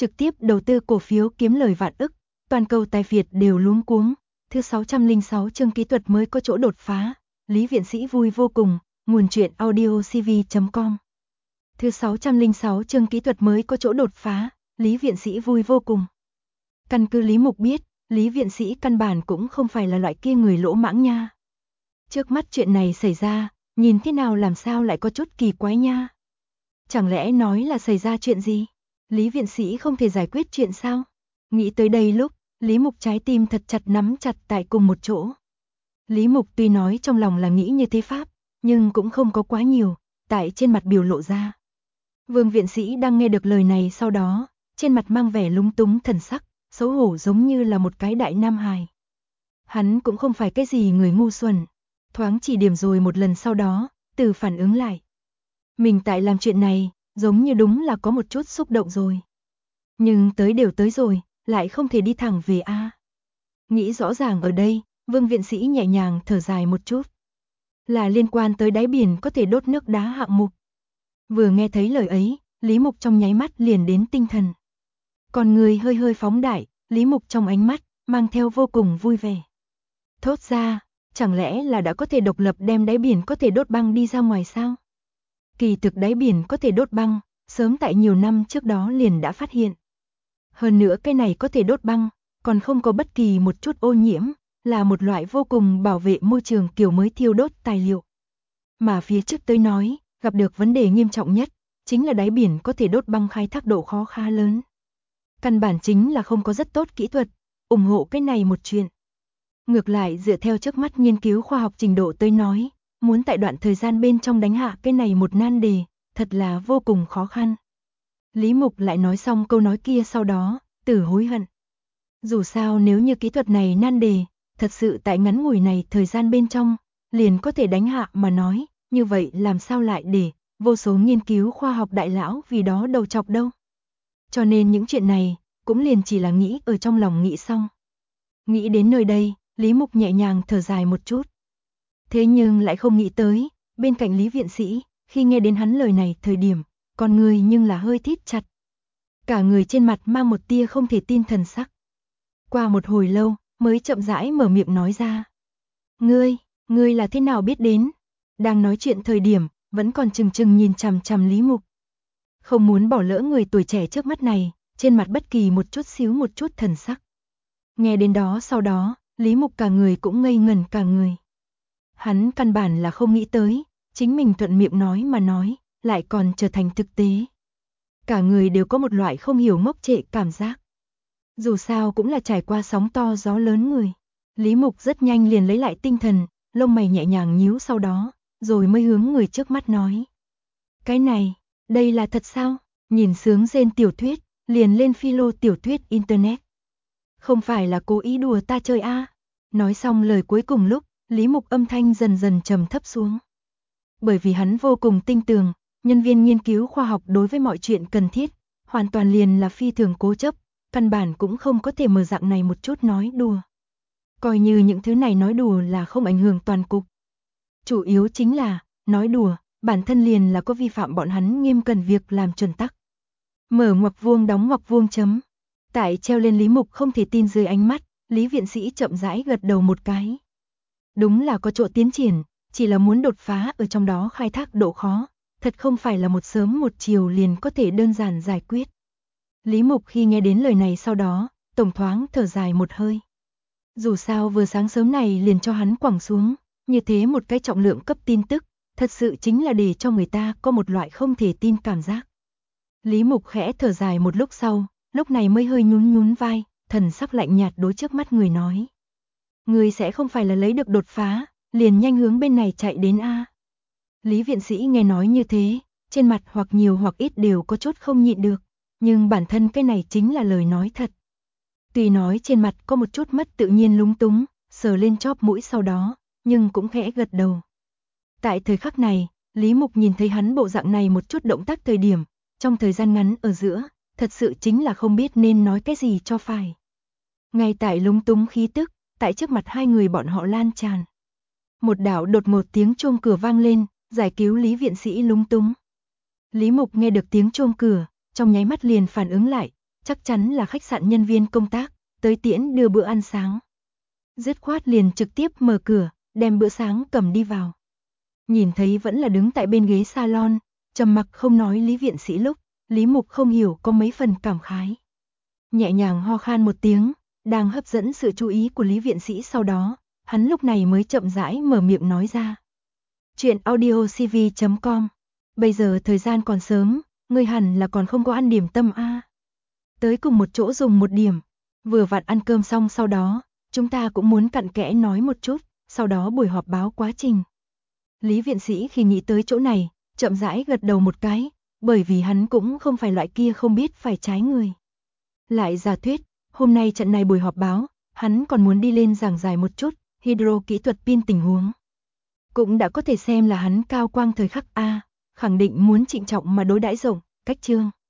trực tiếp đầu tư cổ phiếu kiếm lời vạn ức, toàn cầu tài phiệt đều luống cuống. Thứ 606 chương kỹ thuật mới có chỗ đột phá, Lý Viện Sĩ vui vô cùng, nguồn truyện audiocv.com. Thứ 606 chương kỹ thuật mới có chỗ đột phá, Lý Viện Sĩ vui vô cùng. Căn cứ Lý Mục biết, Lý Viện Sĩ căn bản cũng không phải là loại kia người lỗ mãng nha. Trước mắt chuyện này xảy ra, nhìn thế nào làm sao lại có chút kỳ quái nha. Chẳng lẽ nói là xảy ra chuyện gì? Lý Viện Sĩ không thể giải quyết chuyện sao? Nghĩ tới đây lúc, Lý Mục trái tim thật chặt nắm chặt tại cùng một chỗ. Lý Mục tuy nói trong lòng là nghĩ như thế pháp, nhưng cũng không có quá nhiều, tại trên mặt biểu lộ ra. Vương Viện Sĩ đang nghe được lời này sau đó, trên mặt mang vẻ lúng túng thần sắc, xấu hổ giống như là một cái đại nam hài. Hắn cũng không phải cái gì người ngu xuẩn, thoáng chỉ điểm rồi một lần sau đó, từ phản ứng lại. Mình tại làm chuyện này, giống như đúng là có một chút xúc động rồi. Nhưng tới đều tới rồi, lại không thể đi thẳng về a. Nghĩ rõ ràng ở đây, Vương Viện Sĩ nhẹ nhàng thở dài một chút. Là liên quan tới đáy biển có thể đốt nước đá hạng mục. Vừa nghe thấy lời ấy, Lý Mục trong nháy mắt liền đến tinh thần. Còn người hơi hơi phóng đại, Lý Mục trong ánh mắt, mang theo vô cùng vui vẻ. Thốt ra, chẳng lẽ là đã có thể độc lập đem đáy biển có thể đốt băng đi ra ngoài sao? Kỳ thực đáy biển có thể đốt băng, sớm tại nhiều năm trước đó liền đã phát hiện. Hơn nữa cái này có thể đốt băng, còn không có bất kỳ một chút ô nhiễm, là một loại vô cùng bảo vệ môi trường kiểu mới thiêu đốt tài liệu. Mà phía trước tôi nói, gặp được vấn đề nghiêm trọng nhất, chính là đáy biển có thể đốt băng khai thác độ khó khá lớn. Căn bản chính là không có rất tốt kỹ thuật, ủng hộ cái này một chuyện. Ngược lại dựa theo trước mắt nghiên cứu khoa học trình độ tôi nói, muốn tại đoạn thời gian bên trong đánh hạ cái này một nan đề, thật là vô cùng khó khăn. Lý Mục lại nói xong câu nói kia sau đó, từ hối hận. Dù sao nếu như kỹ thuật này nan đề, thật sự tại ngắn ngủi này thời gian bên trong, liền có thể đánh hạ mà nói, như vậy làm sao lại để vô số nghiên cứu khoa học đại lão vì đó đầu chọc đâu. Cho nên những chuyện này, cũng liền chỉ là nghĩ ở trong lòng nghĩ xong. Nghĩ đến nơi đây, Lý Mục nhẹ nhàng thở dài một chút. Thế nhưng lại không nghĩ tới, bên cạnh Lý Viện Sĩ, khi nghe đến hắn lời này thời điểm, con người nhưng là hơi thít chặt. Cả người trên mặt mang một tia không thể tin thần sắc. Qua một hồi lâu, mới chậm rãi mở miệng nói ra. Ngươi là thế nào biết đến? Đang nói chuyện thời điểm, vẫn còn chừng chừng nhìn chằm chằm Lý Mục. Không muốn bỏ lỡ người tuổi trẻ trước mắt này, trên mặt bất kỳ một chút thần sắc. Nghe đến đó sau đó, Lý Mục cả người cũng ngây ngẩn cả người. Hắn căn bản là không nghĩ tới, chính mình thuận miệng nói mà nói, lại còn trở thành thực tế. Cả người đều có một loại không hiểu ngốc trệ cảm giác. Dù sao cũng là trải qua sóng to gió lớn người. Lý Mục rất nhanh liền lấy lại tinh thần, lông mày nhẹ nhàng nhíu sau đó, rồi mới hướng người trước mắt nói. Cái này, đây là thật sao? Nhìn sướng rên tiểu thuyết, liền lên philo tiểu thuyết internet. Không phải là cố ý đùa ta chơi a? Nói xong lời cuối cùng lúc, Lý Mục âm thanh dần dần trầm thấp xuống. Bởi vì hắn vô cùng tin tưởng, nhân viên nghiên cứu khoa học đối với mọi chuyện cần thiết, hoàn toàn liền là phi thường cố chấp, căn bản cũng không có thể mở dạng này một chút nói đùa. Coi như những thứ này nói đùa là không ảnh hưởng toàn cục. Chủ yếu chính là, nói đùa, bản thân liền là có vi phạm bọn hắn nghiêm cẩn việc làm chuẩn tắc. Mở ngoặc vuông đóng ngoặc vuông chấm. Tại treo lên Lý Mục không thể tin dưới ánh mắt, Lý Viện Sĩ chậm rãi gật đầu một cái. Đúng là có chỗ tiến triển, chỉ là muốn đột phá ở trong đó khai thác độ khó, thật không phải là một sớm một chiều liền có thể đơn giản giải quyết. Lý Mục khi nghe đến lời này sau đó, tổng thoáng thở dài một hơi. Dù sao vừa sáng sớm này liền cho hắn quẳng xuống, như thế một cái trọng lượng cấp tin tức, thật sự chính là để cho người ta có một loại không thể tin cảm giác. Lý Mục khẽ thở dài một lúc sau, lúc này mới hơi nhún nhún vai, thần sắc lạnh nhạt đối trước mắt người nói. Người sẽ không phải là lấy được đột phá, liền nhanh hướng bên này chạy đến a. Lý Viện Sĩ nghe nói như thế, trên mặt hoặc nhiều hoặc ít đều có chút không nhịn được, nhưng bản thân cái này chính là lời nói thật. Tuy nói trên mặt có một chút mất tự nhiên lúng túng, sờ lên chóp mũi sau đó, nhưng cũng khẽ gật đầu. Tại thời khắc này, Lý Mục nhìn thấy hắn bộ dạng này một chút động tác thời điểm, trong thời gian ngắn ở giữa, thật sự chính là không biết nên nói cái gì cho phải. Ngay tại lúng túng khí tức, tại trước mặt hai người bọn họ lan tràn. Một đạo đột ngột tiếng chuông cửa vang lên, giải cứu Lý Viện Sĩ lúng túng. Lý Mục nghe được tiếng chuông cửa, trong nháy mắt liền phản ứng lại, chắc chắn là khách sạn nhân viên công tác, tới tiễn đưa bữa ăn sáng. Dứt khoát liền trực tiếp mở cửa, đem bữa sáng cầm đi vào. Nhìn thấy vẫn là đứng tại bên ghế salon, trầm mặc không nói Lý viện sĩ lúc, Lý Mục không hiểu có mấy phần cảm khái. Nhẹ nhàng ho khan một tiếng, đang hấp dẫn sự chú ý của Lý viện sĩ sau đó, hắn lúc này mới chậm rãi mở miệng nói ra. Chuyện audiocv.com. Bây giờ thời gian còn sớm, ngươi hẳn là còn không có ăn điểm tâm a. Tới cùng một chỗ dùng một điểm, vừa vặn ăn cơm xong sau đó, chúng ta cũng muốn cặn kẽ nói một chút, sau đó buổi họp báo quá trình. Lý viện sĩ khi nghĩ tới chỗ này, chậm rãi gật đầu một cái, bởi vì hắn cũng không phải loại kia không biết phải trái người. Lại giả thuyết, hôm nay trận này buổi họp báo, hắn còn muốn đi lên giảng giải một chút, hydro kỹ thuật pin tình huống. Cũng đã có thể xem là hắn cao quang thời khắc A, khẳng định muốn trịnh trọng mà đối đãi rộng, cách chương.